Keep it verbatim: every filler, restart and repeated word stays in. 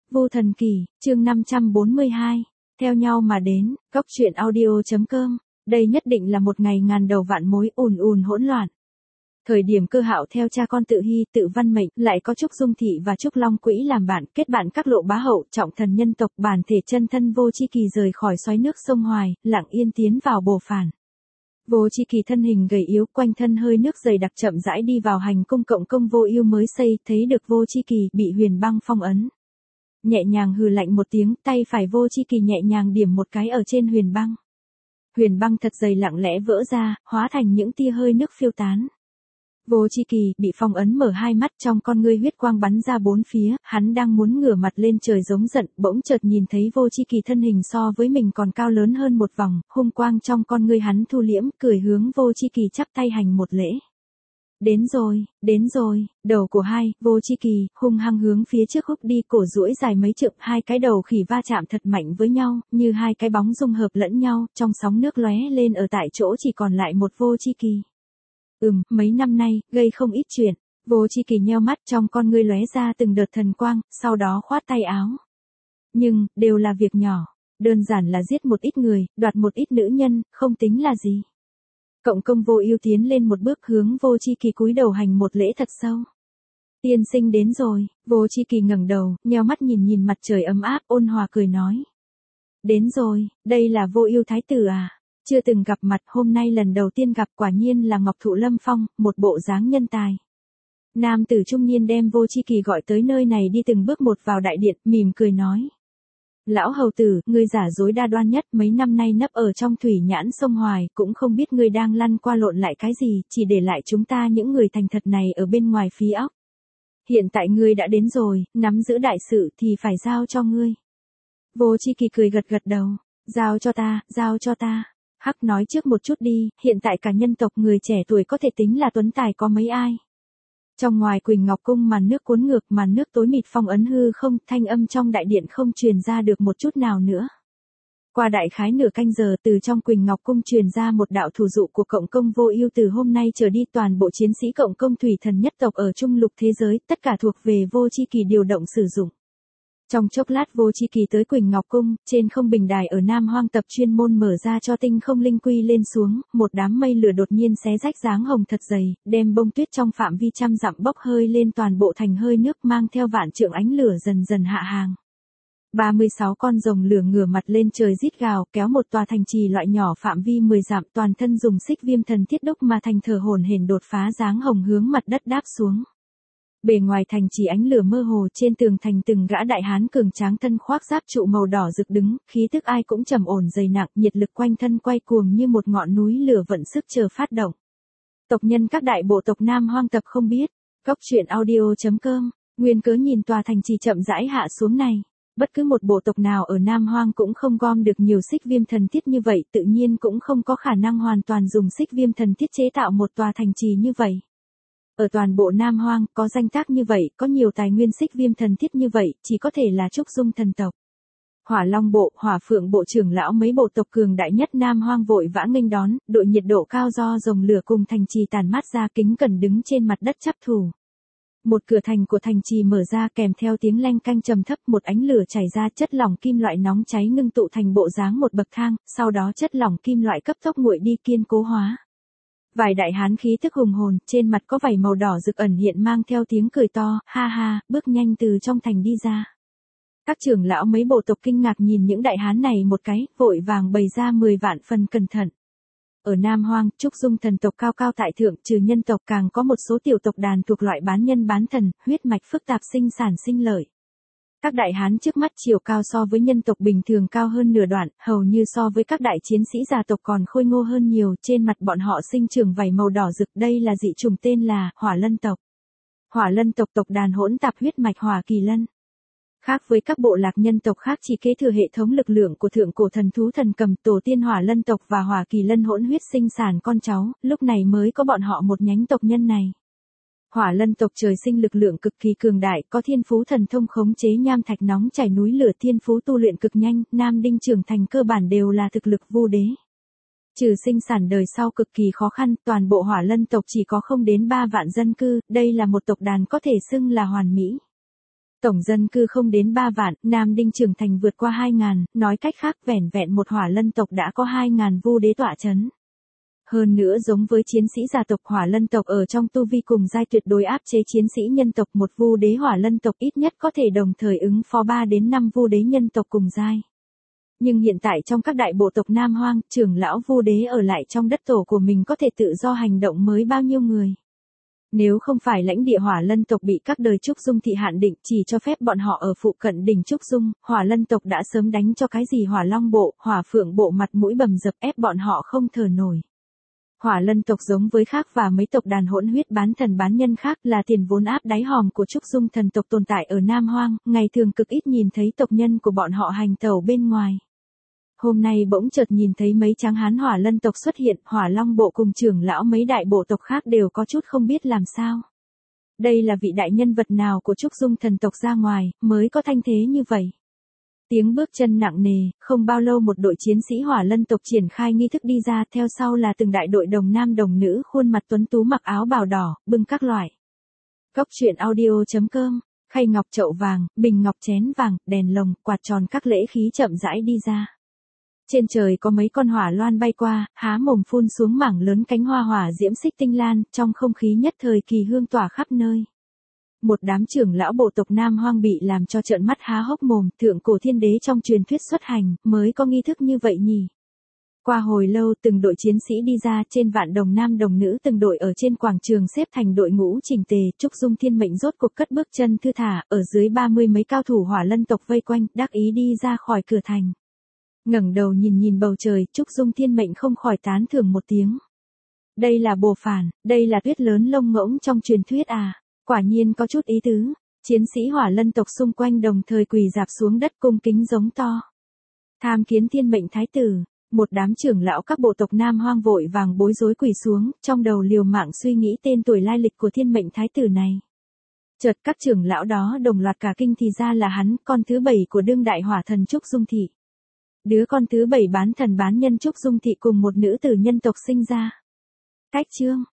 Vu Thần Kỳ, chương năm trăm bốn mươi hai, theo nhau mà đến, cốc truyện audio.com, đây nhất định là một ngày ngàn đầu vạn mối ùn ùn hỗn loạn. Thời điểm Cơ Hạo theo cha con Tự Hy, Tự Văn Mệnh, lại có Trúc Dung Thị và Trúc Long Quỹ làm bạn, kết bạn các lộ bá hậu, trọng thần nhân tộc, bản thể chân thân Vô Chi Kỳ rời khỏi xoáy nước sông Hoài, lặng yên tiến vào Bồ Phản. Vô Chi Kỳ thân hình gầy yếu, quanh thân hơi nước dày đặc chậm rãi đi vào hành cung cộng công Vô Ưu mới xây, thấy được Vô Chi Kỳ bị huyền băng phong ấn. Nhẹ nhàng hừ lạnh một tiếng, tay phải Vô Chi Kỳ nhẹ nhàng điểm một cái ở trên huyền băng. Huyền băng thật dày lặng lẽ vỡ ra, hóa thành những tia hơi nước phiêu tán. Vô Chi Kỳ bị phong ấn mở hai mắt, trong con ngươi huyết quang bắn ra bốn phía, hắn đang muốn ngửa mặt lên trời giống giận, bỗng chợt nhìn thấy Vô Chi Kỳ thân hình so với mình còn cao lớn hơn một vòng, hung quang trong con ngươi hắn thu liễm, cười hướng Vô Chi Kỳ chắp tay hành một lễ. Đến rồi, đến rồi, đầu của hai, Vô Chi Kỳ, hung hăng hướng phía trước húc đi, cổ duỗi dài mấy trượng, hai cái đầu khỉ va chạm thật mạnh với nhau, như hai cái bóng dung hợp lẫn nhau, trong sóng nước lóe lên ở tại chỗ chỉ còn lại một Vô Chi Kỳ. Ừm, mấy năm nay, gây không ít chuyện, Vô Chi Kỳ nheo mắt, trong con ngươi lóe ra từng đợt thần quang, sau đó khoát tay áo. Nhưng, đều là việc nhỏ, đơn giản là giết một ít người, đoạt một ít nữ nhân, không tính là gì. Cộng công Vô Ưu tiến lên một bước hướng Vô Chi Kỳ cúi đầu hành một lễ thật sâu. Tiên sinh đến rồi, Vô Chi Kỳ ngẩng đầu, nheo mắt nhìn nhìn mặt trời ấm áp, ôn hòa cười nói. Đến rồi, đây là Vô Ưu thái tử à? Chưa từng gặp mặt, hôm nay lần đầu tiên gặp, quả nhiên là Ngọc Thụ Lâm Phong, một bộ dáng nhân tài. Nam tử trung niên đem Vô Chi Kỳ gọi tới nơi này đi từng bước một vào đại điện, mỉm cười nói. Lão hầu tử, ngươi giả dối đa đoan nhất, mấy năm nay nấp ở trong thủy nhãn sông Hoài, cũng không biết ngươi đang lăn qua lộn lại cái gì, chỉ để lại chúng ta những người thành thật này ở bên ngoài phí óc. Hiện tại ngươi đã đến rồi, nắm giữ đại sự thì phải giao cho ngươi. Vô Chi Kỳ cười gật gật đầu, giao cho ta, giao cho ta. Hắc nói trước một chút đi, hiện tại cả nhân tộc người trẻ tuổi có thể tính là tuấn tài có mấy ai. Trong ngoài Quỳnh Ngọc Cung màn nước cuốn ngược, màn nước tối mịt phong ấn hư không, thanh âm trong đại điện không truyền ra được một chút nào nữa. Qua đại khái nửa canh giờ, từ trong Quỳnh Ngọc Cung truyền ra một đạo thủ dụ của cộng công Vô Ưu, từ hôm nay trở đi toàn bộ chiến sĩ cộng công thủy thần nhất tộc ở trung lục thế giới, tất cả thuộc về Vô Chi Kỳ điều động sử dụng. Trong chốc lát Vô Chi Kỳ tới Quỳnh Ngọc Cung, trên không bình đài ở Nam Hoang tập chuyên môn mở ra cho tinh không linh quy lên xuống, một đám mây lửa đột nhiên xé rách dáng hồng thật dày, đem bông tuyết trong phạm vi trăm dặm bốc hơi lên toàn bộ thành hơi nước, mang theo vạn trượng ánh lửa dần dần hạ hàng. ba mươi sáu con rồng lửa ngửa mặt lên trời rít gào, kéo một tòa thành trì loại nhỏ phạm vi mười dặm, toàn thân dùng xích viêm thần thiết đúc mà thành thờ hổn hển đột phá dáng hồng hướng mặt đất đáp xuống. Bề ngoài thành chỉ ánh lửa mơ hồ, trên tường thành từng gã đại hán cường tráng thân khoác giáp trụ màu đỏ rực đứng, khí tức ai cũng trầm ổn dày nặng, nhiệt lực quanh thân quay cuồng như một ngọn núi lửa vận sức chờ phát động. Tộc nhân các đại bộ tộc Nam Hoang tập không biết, cốc truyện audio.com, nguyên cớ nhìn tòa thành trì chậm rãi hạ xuống này. Bất cứ một bộ tộc nào ở Nam Hoang cũng không gom được nhiều xích viêm thần thiết như vậy, tự nhiên cũng không có khả năng hoàn toàn dùng xích viêm thần thiết chế tạo một tòa thành trì như vậy. Ở toàn bộ Nam Hoang, có danh tác như vậy, có nhiều tài nguyên xích viêm thần thiết như vậy, chỉ có thể là Trúc Dung thần tộc. Hỏa Long bộ, Hỏa Phượng bộ trưởng lão mấy bộ tộc cường đại nhất Nam Hoang vội vã nghênh đón, đội nhiệt độ cao do rồng lửa cùng thành trì tàn mát ra, kính cẩn đứng trên mặt đất chắp thủ. Một cửa thành của thành trì mở ra, kèm theo tiếng leng canh trầm thấp, một ánh lửa chảy ra, chất lỏng kim loại nóng cháy ngưng tụ thành bộ dáng một bậc thang, sau đó chất lỏng kim loại cấp tốc nguội đi, kiên cố hóa. Vài đại hán khí tức hùng hồn, trên mặt có vảy màu đỏ rực ẩn hiện, mang theo tiếng cười to, ha ha, bước nhanh từ trong thành đi ra. Các trưởng lão mấy bộ tộc kinh ngạc nhìn những đại hán này một cái, vội vàng bày ra mười vạn phần cẩn thận. Ở Nam Hoang, Trúc Dung thần tộc cao cao tại thượng, trừ nhân tộc càng có một số tiểu tộc đàn thuộc loại bán nhân bán thần, huyết mạch phức tạp sinh sản sinh lợi. Các đại hán trước mắt chiều cao so với nhân tộc bình thường cao hơn nửa đoạn, hầu như so với các đại chiến sĩ gia tộc còn khôi ngô hơn nhiều, trên mặt bọn họ sinh trưởng vảy màu đỏ rực, đây là dị chủng tên là Hỏa Lân tộc. Hỏa Lân tộc tộc đàn hỗn tạp huyết mạch Hỏa Kỳ Lân. Khác với các bộ lạc nhân tộc khác chỉ kế thừa hệ thống lực lượng của thượng cổ thần thú thần cầm, tổ tiên Hỏa Lân tộc và Hỏa Kỳ Lân hỗn huyết sinh sản con cháu, lúc này mới có bọn họ một nhánh tộc nhân này. Hỏa Lân tộc trời sinh lực lượng cực kỳ cường đại, có thiên phú thần thông khống chế nham thạch nóng chảy núi lửa, thiên phú tu luyện cực nhanh, nam đinh trưởng thành cơ bản đều là thực lực vu đế. Trừ sinh sản đời sau cực kỳ khó khăn, toàn bộ Hỏa Lân tộc chỉ có không đến ba vạn dân cư, đây là một tộc đàn có thể xưng là hoàn mỹ. Tổng dân cư không đến ba vạn, Nam Đinh trưởng thành vượt qua hai ngàn, nói cách khác vẻn vẹn một Hỏa Lân tộc đã có hai ngàn vu đế tọa chấn. Hơn nữa giống với chiến sĩ gia tộc Hỏa Lân tộc ở trong tu vi cùng giai tuyệt đối áp chế chiến sĩ nhân tộc, một vu đế Hỏa Lân tộc ít nhất có thể đồng thời ứng phó ba đến năm vu đế nhân tộc cùng giai. Nhưng hiện tại trong các đại bộ tộc Nam Hoang, trưởng lão vu đế ở lại trong đất tổ của mình có thể tự do hành động mới bao nhiêu người. Nếu không phải lãnh địa Hỏa Lân tộc bị các đời Trúc Dung thị hạn định chỉ cho phép bọn họ ở phụ cận đỉnh Trúc Dung, Hỏa Lân tộc đã sớm đánh cho cái gì Hỏa Long bộ, Hỏa Phượng bộ mặt mũi bầm dập ép bọn họ không thở nổi. Hỏa Lân tộc giống với khác và mấy tộc đàn hỗn huyết bán thần bán nhân khác là tiền vốn áp đáy hòm của Trúc Dung thần tộc tồn tại ở Nam Hoang, ngày thường cực ít nhìn thấy tộc nhân của bọn họ hành tẩu bên ngoài. Hôm nay bỗng chợt nhìn thấy mấy tráng hán Hỏa Lân tộc xuất hiện, Hỏa Long bộ cùng trưởng lão mấy đại bộ tộc khác đều có chút không biết làm sao. Đây là vị đại nhân vật nào của Trúc Dung thần tộc ra ngoài, mới có thanh thế như vậy. Tiếng bước chân nặng nề, không bao lâu một đội chiến sĩ Hỏa Lân tộc triển khai nghi thức đi ra, theo sau là từng đại đội đồng nam đồng nữ khuôn mặt tuấn tú mặc áo bào đỏ, bưng các loại. Cốc truyện audio chấm com, khay ngọc chậu vàng, bình ngọc chén vàng, đèn lồng, quạt tròn các lễ khí chậm rãi đi ra. Trên trời có mấy con hỏa loan bay qua, há mồm phun xuống mảng lớn cánh hoa hỏa diễm xích tinh lan, trong không khí nhất thời kỳ hương tỏa khắp nơi. Một đám trưởng lão bộ tộc Nam Hoang bị làm cho trợn mắt há hốc mồm, thượng cổ thiên đế trong truyền thuyết xuất hành, mới có nghi thức như vậy nhỉ. Qua hồi lâu từng đội chiến sĩ đi ra, trên vạn đồng nam đồng nữ từng đội ở trên quảng trường xếp thành đội ngũ chỉnh tề, Trúc Dung thiên mệnh rốt cuộc cất bước chân thư thả, ở dưới ba mươi mấy cao thủ Hỏa Lân tộc vây quanh, đắc ý đi ra khỏi cửa thành. Ngẩng đầu nhìn nhìn bầu trời, Trúc Dung thiên mệnh không khỏi tán thưởng một tiếng. Đây là bồ phản, đây là tuyết lớn lông ngỗng trong truyền thuyết à, quả nhiên có chút ý tứ. Chiến sĩ Hỏa Lân tộc xung quanh đồng thời quỳ rạp xuống đất cung kính giống to. Tham kiến thiên mệnh thái tử, một đám trưởng lão các bộ tộc Nam Hoang vội vàng bối rối quỳ xuống, trong đầu liều mạng suy nghĩ tên tuổi lai lịch của thiên mệnh thái tử này. Chợt các trưởng lão đó đồng loạt cả kinh thì ra là hắn, con thứ bảy của đương đại hỏa thần Trúc Dung thị. Đứa con thứ bảy bán thần bán nhân Trúc Dung thị cùng một nữ tử nhân tộc sinh ra. Cách chương